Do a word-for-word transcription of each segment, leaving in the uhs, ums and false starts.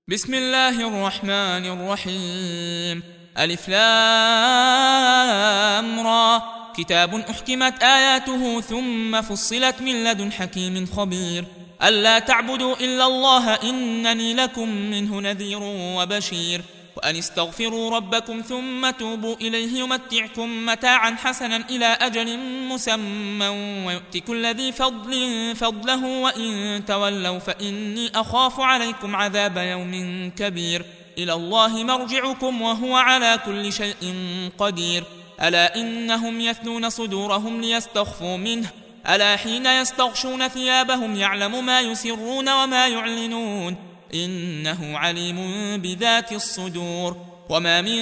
بسم الله الرحمن الرحيم. ألف لام را. كتاب أحكمت آياته ثم فصلت من لدن حكيم خبير. ألا تعبدوا إلا الله إنني لكم منه نذير وبشير. وأن استغفروا ربكم ثم توبوا إليه يمتعكم متاعا حسنا إلى أجل مسمى ويؤتي كل ذي فضل فضله وإن تولوا فإني أخاف عليكم عذاب يوم كبير. إلى الله مرجعكم وهو على كل شيء قدير. ألا إنهم يثنون صدورهم ليستخفوا منه ألا حين يستغشون ثيابهم يعلم ما يسرون وما يعلنون إنه عليم بذات الصدور. وما من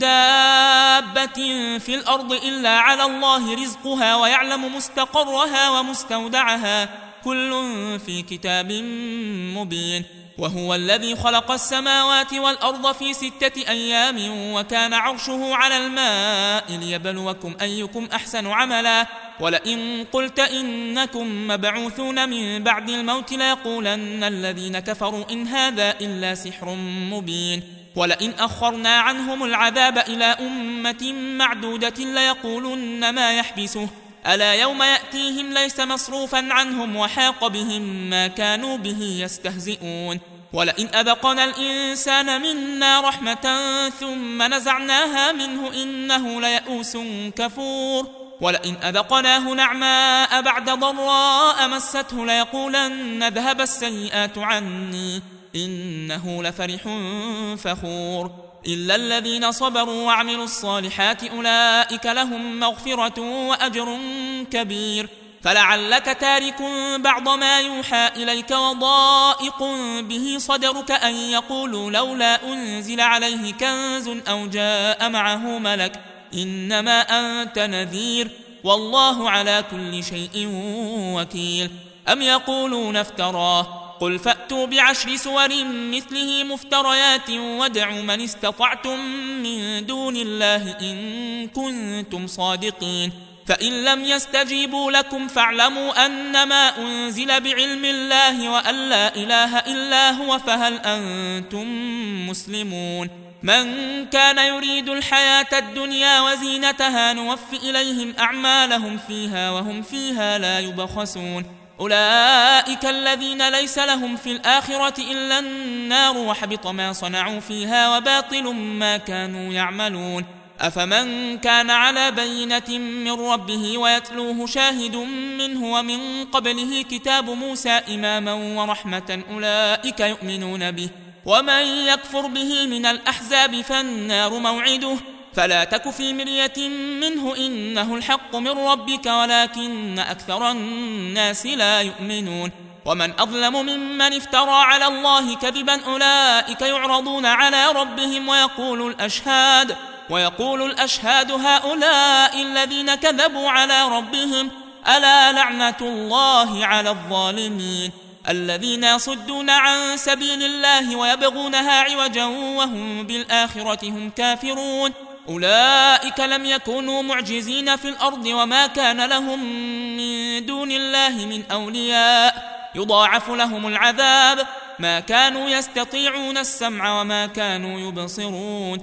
دابة في الأرض إلا على الله رزقها ويعلم مستقرها ومستودعها كل في كتاب مبين. وهو الذي خلق السماوات والأرض في ستة أيام وكان عرشه على الماء ليبلوكم أيكم أحسن عملا. ولئن قلت إنكم مبعوثون من بعد الموت ليقولن الذين كفروا إن هذا إلا سحر مبين. ولئن أخرنا عنهم العذاب إلى أمة معدودة ليقولن ما يحبسه ألا يوم يأتيهم ليس مصروفا عنهم وحاق بهم ما كانوا به يستهزئون. ولئن أذقنا الإنسان منا رحمة ثم نزعناها منه إنه ليئوس كفور. ولئن أذقناه نعماء بعد ضراء مسته ليقولن ذهب السيئات عني إنه لفرح فخور. إلا الذين صبروا وعملوا الصالحات أولئك لهم مغفرة وأجر كبير. فلعلك تارك بعض ما يوحى إليك وضائق به صدرك أن يقولوا لولا أنزل عليه كنز أو جاء معه ملك إنما أنت نذير والله على كل شيء وكيل. أم يقولون افتراه قل فأتوا بعشر سور مثله مفتريات وادعوا من استطعتم من دون الله إن كنتم صادقين. فإن لم يستجيبوا لكم فاعلموا أنما أنزل بعلم الله وأن لا إله إلا هو فهل أنتم مسلمون. من كان يريد الحياة الدنيا وزينتها نوفي إليهم أعمالهم فيها وهم فيها لا يبخسون. أولئك الذين ليس لهم في الآخرة إلا النار وحبط ما صنعوا فيها وباطل ما كانوا يعملون. أفمن كان على بينة من ربه ويتلوه شاهد منه ومن قبله كتاب موسى إماما ورحمة أولئك يؤمنون به. ومن يكفر به من الأحزاب فالنار موعده فلا تك في مرية منه إنه الحق من ربك ولكن أكثر الناس لا يؤمنون. ومن أظلم ممن افترى على الله كذبا أولئك يعرضون على ربهم ويقول الأشهاد ويقول الأشهاد هؤلاء الذين كذبوا على ربهم ألا لعنة الله على الظالمين الذين يصدون عن سبيل الله ويبغونها عوجا وهم بالآخرة هم كافرون. أولئك لم يكونوا معجزين في الأرض وما كان لهم من دون الله من أولياء يضاعف لهم العذاب ما كانوا يستطيعون السمع وما كانوا يبصرون.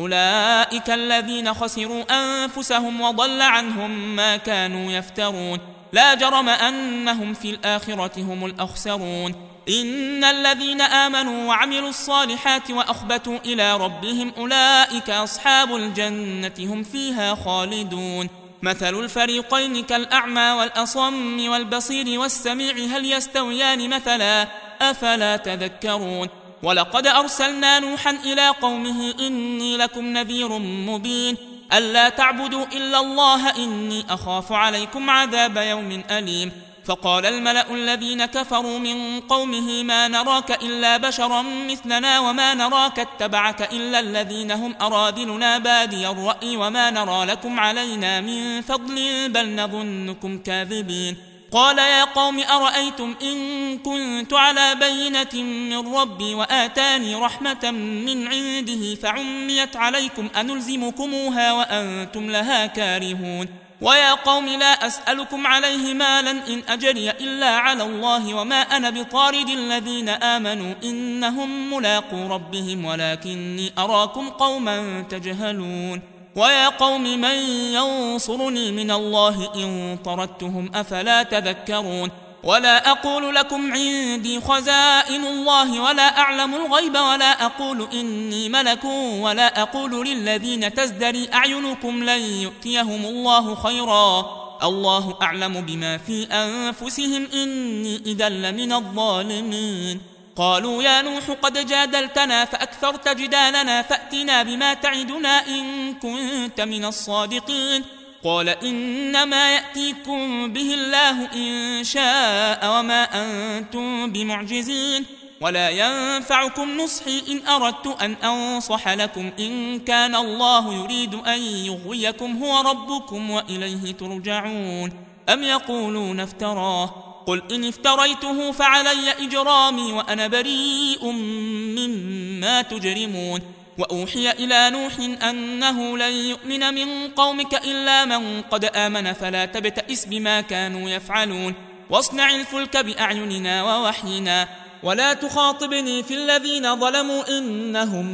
أولئك الذين خسروا أنفسهم وضل عنهم ما كانوا يفترون. لا جرم أنهم في الآخرة هم الأخسرون. إن الذين آمنوا وعملوا الصالحات وأخبتوا إلى ربهم أولئك أصحاب الجنة هم فيها خالدون. مثل الفريقين كالأعمى والأصم والبصير والسميع هل يستويان مثلا أفلا تذكرون. ولقد أرسلنا نوحا إلى قومه إني لكم نذير مبين ألا تعبدوا إلا الله إني أخاف عليكم عذاب يوم أليم. فقال الملأ الذين كفروا من قومه ما نراك إلا بشرا مثلنا وما نراك اتبعك إلا الذين هم أراذلنا بادي الرأي وما نرى لكم علينا من فضل بل نظنكم كاذبين. قال يا قوم أرأيتم إن كنت على بينة من ربي وآتاني رحمة من عنده فعميت عليكم أنلزمكموها وأنتم لها كارهون. ويا قوم لا أسألكم عليه مالا إن أجري إلا على الله وما أنا بطارد الذين آمنوا إنهم ملاقو ربهم ولكني أراكم قوما تجهلون ويا قوم من ينصرني من الله إن طردتهم أفلا تذكرون ولا أقول لكم عندي خزائن الله ولا أعلم الغيب ولا أقول إني ملك ولا أقول للذين تزدري أعينكم لن يؤتيهم الله خيرا الله أعلم بما في أنفسهم إني إذا لمن الظالمين قالوا يا نوح قد جادلتنا فأكثرت جدالنا فأتنا بما تعدنا إن كنت من الصادقين قال إنما يأتيكم به الله إن شاء وما أنتم بمعجزين ولا ينفعكم نصحي إن أردت أن أنصح لكم إن كان الله يريد أن يغويكم هو ربكم وإليه ترجعون أم يقولون افتراه قل إن افتريته فعلي إجرامي وأنا بريء مما تجرمون وأوحي إلى نوح أنه لن يؤمن من قومك إلا من قد آمن فلا تبتئس بما كانوا يفعلون واصنع الفلك بأعيننا ووحينا ولا تخاطبني في الذين ظلموا إنهم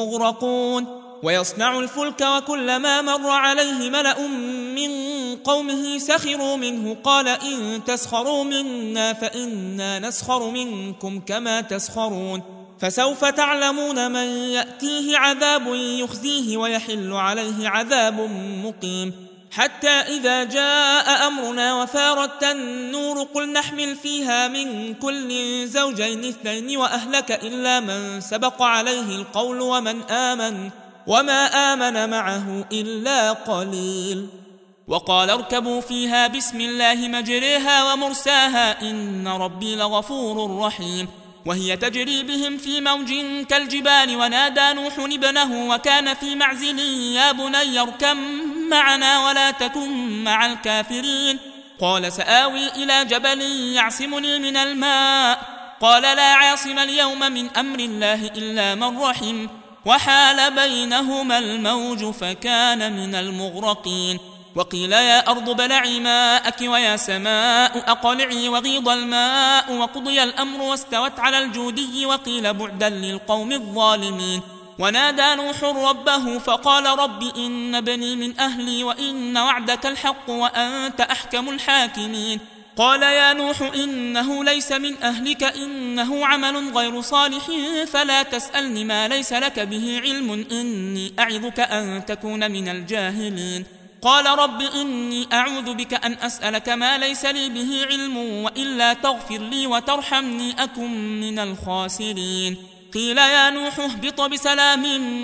مغرقون ويصنع الفلك وكلما مر عليه ملأ من قومه سخروا منه قال إن تسخروا منا فإنا نسخر منكم كما تسخرون فسوف تعلمون من يأتيه عذاب يخزيه ويحل عليه عذاب مقيم حتى إذا جاء أمرنا وفارت النور قل نحمل فيها من كل زوجين اثنين وأهلك إلا من سبق عليه القول ومن آمن وما آمن معه إلا قليل وقال اركبوا فيها بسم الله مجريها ومرساها إن ربي لغفور رحيم وهي تجري بهم في موج كالجبال ونادى نوح ابنه وكان في معزل يا بني اركب معنا ولا تكن مع الكافرين قال سآوي إلى جبل يعصمني من الماء قال لا عاصم اليوم من أمر الله إلا من رحم وحال بينهما الموج فكان من المغرقين وقيل يا أرض بلعي ماءك ويا سماء أقلعي وغيض الماء وقضي الأمر واستوت على الجودي وقيل بعدا للقوم الظالمين ونادى نوح ربه فقال رب إن بني من أهلي وإن وعدك الحق وأنت أحكم الحاكمين قال يا نوح إنه ليس من أهلك إنه عمل غير صالح فلا تسألني ما ليس لك به علم إني أعظك أن تكون من الجاهلين قال رب إني أعوذ بك أن أسألك ما ليس لي به علم وإلا تغفر لي وترحمني أكن من الخاسرين قيل يا نوح اهبط بسلام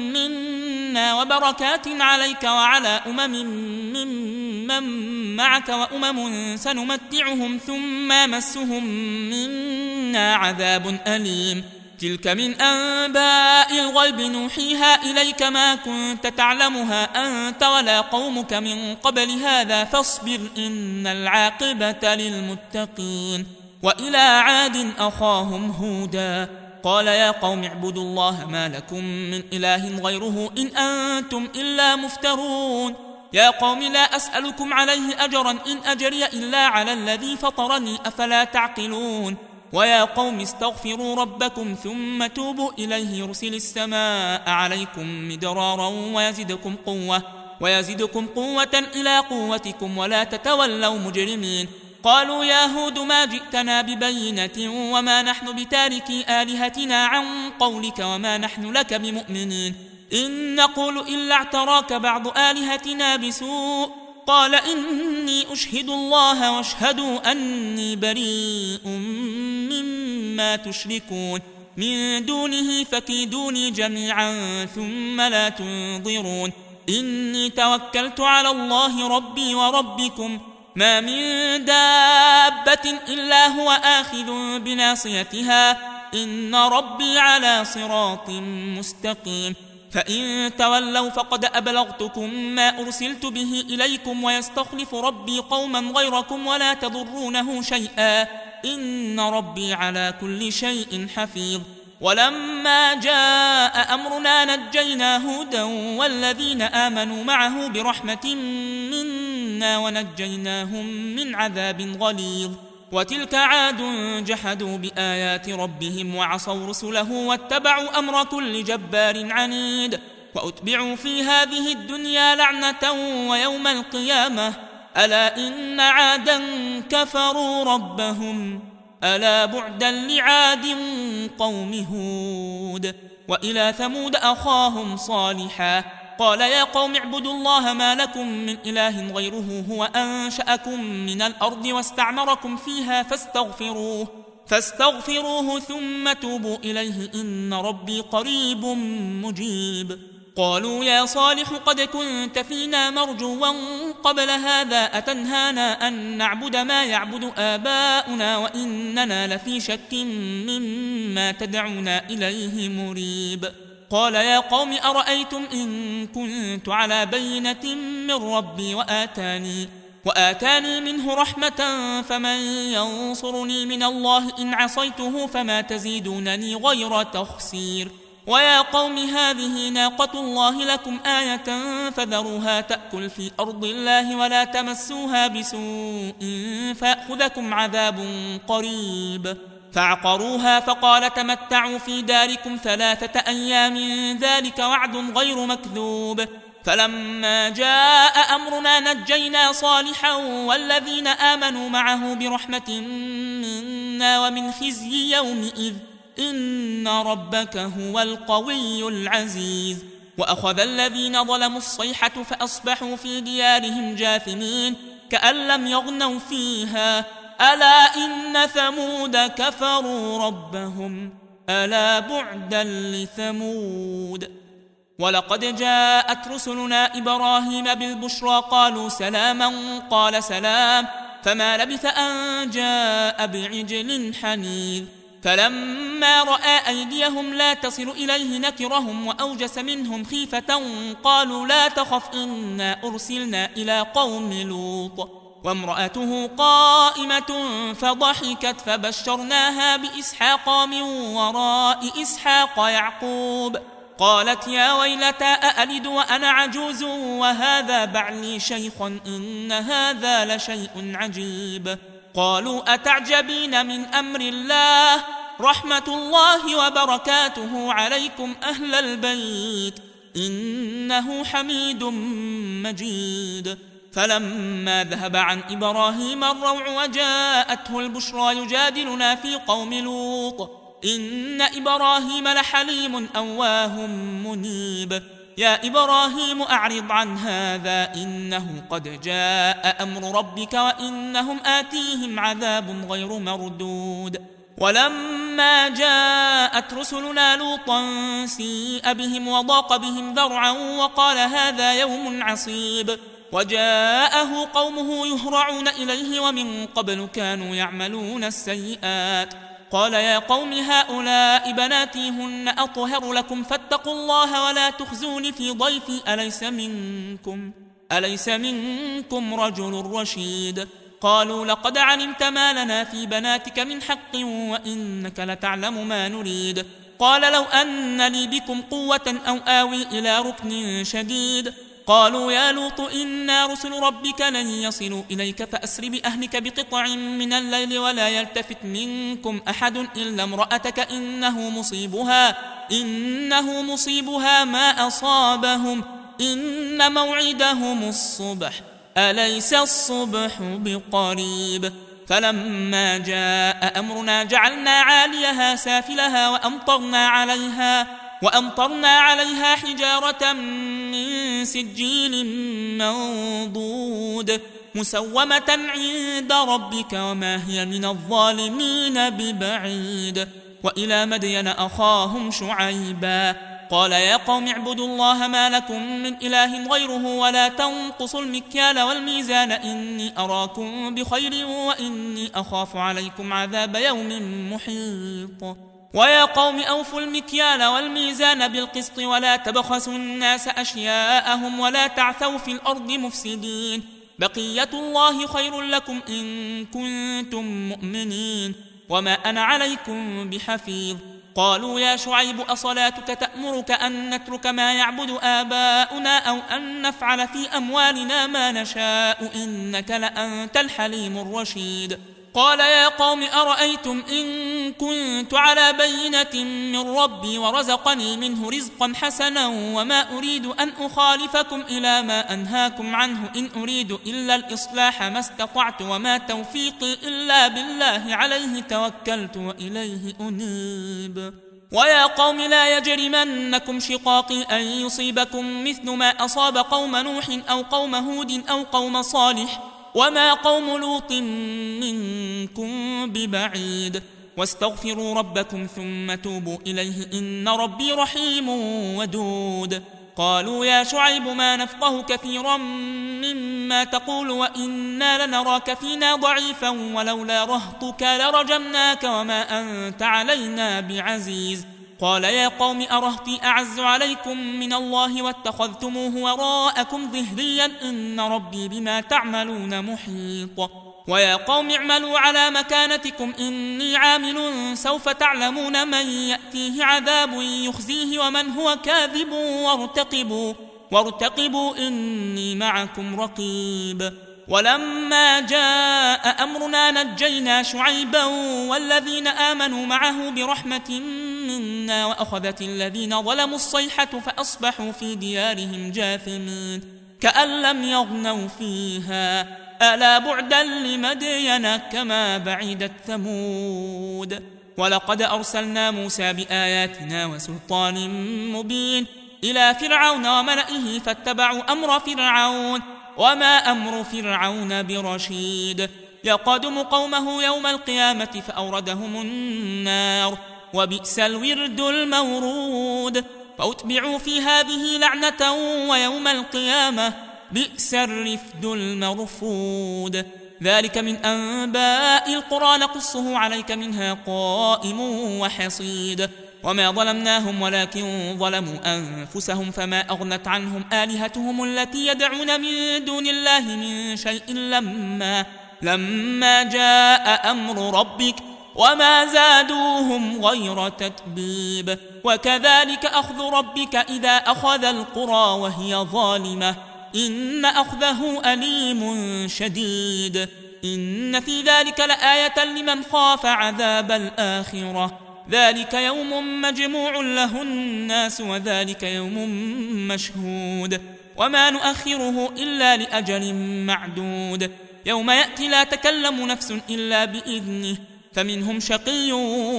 منا وبركات عليك وعلى أمم ممن معك وأمم سنمتعهم ثم مسهم منا عذاب أليم تلك من أنباء الغيب نوحيها إليك ما كنت تعلمها أنت ولا قومك من قبل هذا فاصبر إن العاقبة للمتقين وإلى عاد أخاهم هودا قال يا قوم اعبدوا الله ما لكم من إله غيره إن أنتم إلا مفترون يا قوم لا أسألكم عليه أجرا إن أجري إلا على الذي فطرني أفلا تعقلون ويا قوم استغفروا ربكم ثم توبوا إليه يرسل السماء عليكم مدرارا ويزدكم قوة ويزدكم قوة إلى قوتكم ولا تتولوا مجرمين قالوا يا هود ما جئتنا ببينة وما نحن بتاركي آلهتنا عن قولك وما نحن لك بمؤمنين إن نقول إلا اعتراك بعض آلهتنا بسوء قال إني أشهد الله واشهدوا أني بريء مما تشركون من دونه فكيدوني جميعا ثم لا تنظرون إني توكلت على الله ربي وربكم ما من دابة إلا هو آخذ بناصيتها إن ربي على صراط مستقيم فإن تولوا فقد أبلغتكم ما أرسلت به إليكم ويستخلف ربي قوما غيركم ولا تضرونه شيئا إن ربي على كل شيء حفيظ ولما جاء أمرنا نجينا هودا والذين آمنوا معه برحمة منا منا ونجيناهم من عذاب غليظ. وتلك عاد جحدوا بآيات ربهم وعصوا رسله واتبعوا أمر كل جبار عنيد وأتبعوا في هذه الدنيا لعنة ويوم القيامة ألا إن عادا كفروا ربهم ألا بعدا لعاد قوم هود. وإلى ثمود أخاهم صالحا قال يا قوم اعبدوا الله ما لكم من إله غيره هو أنشأكم من الأرض واستعمركم فيها فاستغفروه فاستغفروه ثم توبوا إليه إن ربي قريب مجيب. قالوا يا صالح قد كنت فينا مرجوا قبل هذا أتنهانا أن نعبد ما يعبد آباؤنا وإننا لفي شك مما تدعونا إليه مريب. قال يا قوم أرأيتم إن كنت على بينة من ربي وآتاني, وآتاني منه رحمة فمن ينصرني من الله إن عصيته فما تزيدونني غير تخسير. ويا قوم هذه ناقة الله لكم آية فذروها تأكل في أرض الله ولا تمسوها بسوء فيأخذكم عذاب قريب. فعقروها فقال تمتعوا في داركم ثلاثة أيام ذلك وعد غير مكذوب. فلما جاء أمرنا نجينا صالحا والذين آمنوا معه برحمة منا ومن خزي يومئذ إن ربك هو القوي العزيز. وأخذ الذين ظلموا الصيحة فأصبحوا في ديارهم جاثمين كأن لم يغنوا فيها ألا إن ثمود كفروا ربهم ألا بعدا لثمود. ولقد جاءت رسلنا إبراهيم بالبشرى قالوا سلاما قال سلام فما لبث أن جاء بعجل حنيذ. فلما رأى أيديهم لا تصل إليه نكرهم وأوجس منهم خيفة قالوا لا تخف إنا أرسلنا إلى قوم لوط وامرأته قائمة فضحكت فبشرناها بإسحاق من وراء إسحاق يعقوب قالت يا ويلتى أألد وأنا عجوز وهذا بعلي شيخ إن هذا لشيء عجيب. قالوا أتعجبين من أمر الله رحمة الله وبركاته عليكم أهل البيت إنه حميد مجيد. فلما ذهب عن إبراهيم الروع وجاءته البشرى يجادلنا في قوم لوط إن إبراهيم لحليم أواه منيب. يا إبراهيم أعرض عن هذا إنه قد جاء أمر ربك وإنهم آتيهم عذاب غير مردود. ولما جاءت رسلنا لوطا سيء بهم وضاق بهم ذرعا وقال هذا يوم عصيب. وجاءه قومه يهرعون إليه ومن قبل كانوا يعملون السيئات. قال يا قوم هؤلاء بناتي هن أطهر لكم فاتقوا الله ولا تخزون في ضيفي أليس منكم, أليس منكم رجل رشيد. قالوا لقد علمت ما لنا في بناتك من حق وإنك لتعلم ما نريد. قال لو أن لي بكم قوة أو آوي إلى ركن شديد. قالوا يا لوط إنا رسل ربك لن يصلوا إليك فأسر بأهلك بقطع من الليل ولا يلتفت منكم أحد إلا امرأتك إنه مصيبها, إنه مصيبها ما أصابهم إن موعدهم الصبح أليس الصبح بقريب. فلما جاء أمرنا جعلنا عاليها سافلها وأمطرنا عليها وأمطرنا عليها حجارة من سجيل منضود مسومة عند ربك وما هي من الظالمين ببعيد. وإلى مدين أخاهم شعيبا قال يا قوم اعبدوا الله ما لكم من إله غيره ولا تنقصوا المكيال والميزان إني أراكم بخير وإني أخاف عليكم عذاب يوم محيط. ويا قوم أوفوا المكيال والميزان بالقسط ولا تبخسوا الناس أشياءهم ولا تعثوا في الأرض مفسدين بقية الله خير لكم إن كنتم مؤمنين وما أنا عليكم بحفيظ. قالوا يا شعيب أصلاتك تأمرك أن نترك ما يعبد آباؤنا أو أن نفعل في أموالنا ما نشاء إنك لأنت الحليم الرشيد. قال يا قوم أرأيتم إن كنت على بينة من ربي ورزقني منه رزقا حسنا وما أريد أن أخالفكم إلى ما أنهاكم عنه إن أريد إلا الإصلاح ما استطعت وما توفيقي إلا بالله عليه توكلت وإليه أنيب. ويا قوم لا يجرمنكم شقاقي أن يصيبكم مثل ما أصاب قوم نوح أو قوم هود أو قوم صالح وما قوم لوط منكم ببعيد واستغفروا ربكم ثم توبوا إليه إن ربي رحيم ودود. قالوا يا شعيب ما نفقه كثيرا مما تقول وإنا لنراك فينا ضعيفا ولولا رهطك لرجمناك وما أنت علينا بعزيز. قال يا قوم أرهطي أعز عليكم من الله واتخذتموه وراءكم ظهريا إن ربي بما تعملون محيط. ويا قوم اعملوا على مكانتكم إني عامل سوف تعلمون من يأتيه عذاب يخزيه ومن هو كاذب وارتقبوا, وارتقبوا إني معكم رقيب. ولما جاء أمرنا نجينا شعيبا والذين آمنوا معه برحمة منا وأخذت الذين ظلموا الصيحة فأصبحوا في ديارهم جاثمين كأن لم يغنوا فيها ألا بعدا لمدين كما بعدت ثمود. ولقد أرسلنا موسى بآياتنا وسلطان مبين إلى فرعون وملئه فاتبعوا أمر فرعون وما أمر فرعون برشيد. يقدم قومه يوم القيامة فأوردهم النار وبئس الورد المورود. فأتبعوا في هذه لعنة ويوم القيامة بئس الرفد المرفود. ذلك من أنباء القرى نقصه عليك منها قائم وحصيد. وما ظلمناهم ولكن ظلموا أنفسهم فما أغنت عنهم آلهتهم التي يدعون من دون الله من شيء لما, لما جاء أمر ربك وما زادوهم غير تتبيب. وكذلك أخذ ربك إذا أخذ القرى وهي ظالمة إن أخذه أليم شديد. إن في ذلك لآية لمن خاف عذاب الآخرة ذلك يوم مجموع له الناس وذلك يوم مشهود وما نؤخره إلا لأجل معدود. يوم يأتي لا تكلم نفس إلا بإذنه فمنهم شقي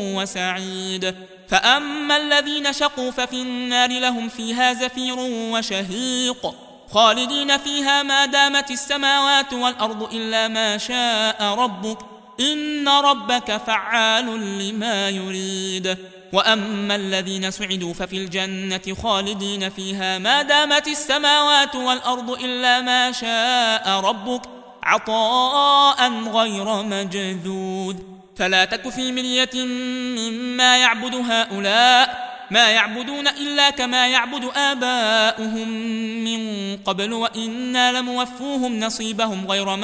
وسعيد. فأما الذين شقوا ففي النار لهم فيها زفير وشهيق خالدين فيها ما دامت السماوات والأرض إلا ما شاء ربك إن ربك فعال لما يريد. وأما الذين سعدوا ففي الجنة خالدين فيها ما دامت السماوات والأرض إلا ما شاء ربك عطاء غير مجذوذ. فلا تك في مرية مما يعبد هؤلاء ما يعبدون إلا كما يعبد آباؤهم من قبل وإنا لموفوهم نصيبهم غير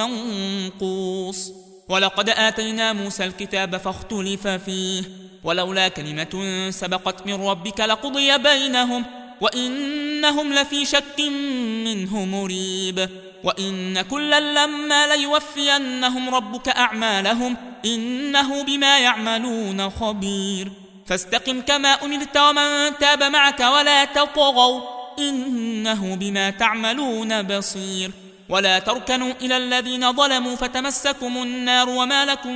منقوص. ولقد آتينا موسى الكتاب فاختلف فيه ولولا كلمة سبقت من ربك لقضي بينهم وإنهم لفي شك منه مريب. وإن كلا لما ليوفينهم ربك أعمالهم إنه بما يعملون خبير. فاستقم كما أمرت ومن تاب معك ولا تطغوا إنه بما تعملون بصير. ولا تركنوا إلى الذين ظلموا فتمسكم النار وما لكم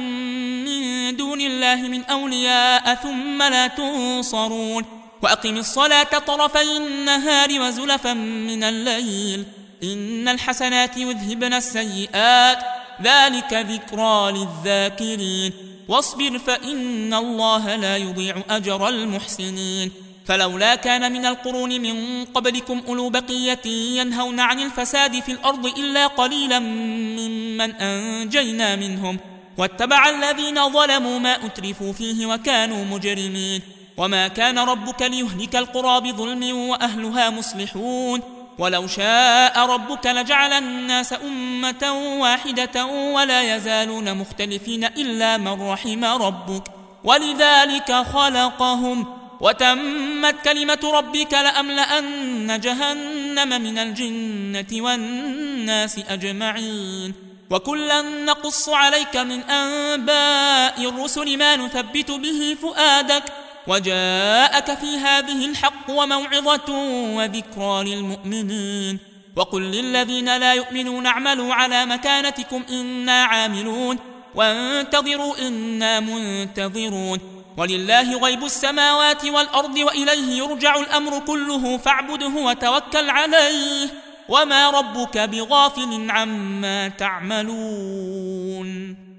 من دون الله من أولياء ثم لا تنصرون. وأقم الصلاة طرفي النهار وزلفا من الليل إن الحسنات يذهبن السيئات ذلك ذكرى للذاكرين. واصبر فإن الله لا يضيع أجر المحسنين. فلولا كان من القرون من قبلكم أولو بقية ينهون عن الفساد في الأرض إلا قليلا ممن أنجينا منهم واتبع الذين ظلموا ما أترفوا فيه وكانوا مجرمين. وما كان ربك ليهلك القرى بظلم وأهلها مصلحون. ولو شاء ربك لجعل الناس أمة واحدة ولا يزالون مختلفين إلا من رحم ربك ولذلك خلقهم وتمت كلمة ربك لأملأن جهنم من الجنة والناس أجمعين وكلا نقص عليك من أنباء الرسل ما نثبت به فؤادك وجاءك في هذه الحق وموعظة وذكرى للمؤمنين وقل للذين لا يؤمنون اعملوا على مكانتكم إنا عاملون وانتظروا إنا منتظرون ولله غيب السماوات والأرض وإليه يرجع الأمر كله فاعبده وتوكل عليه وما ربك بغافل عما تعملون.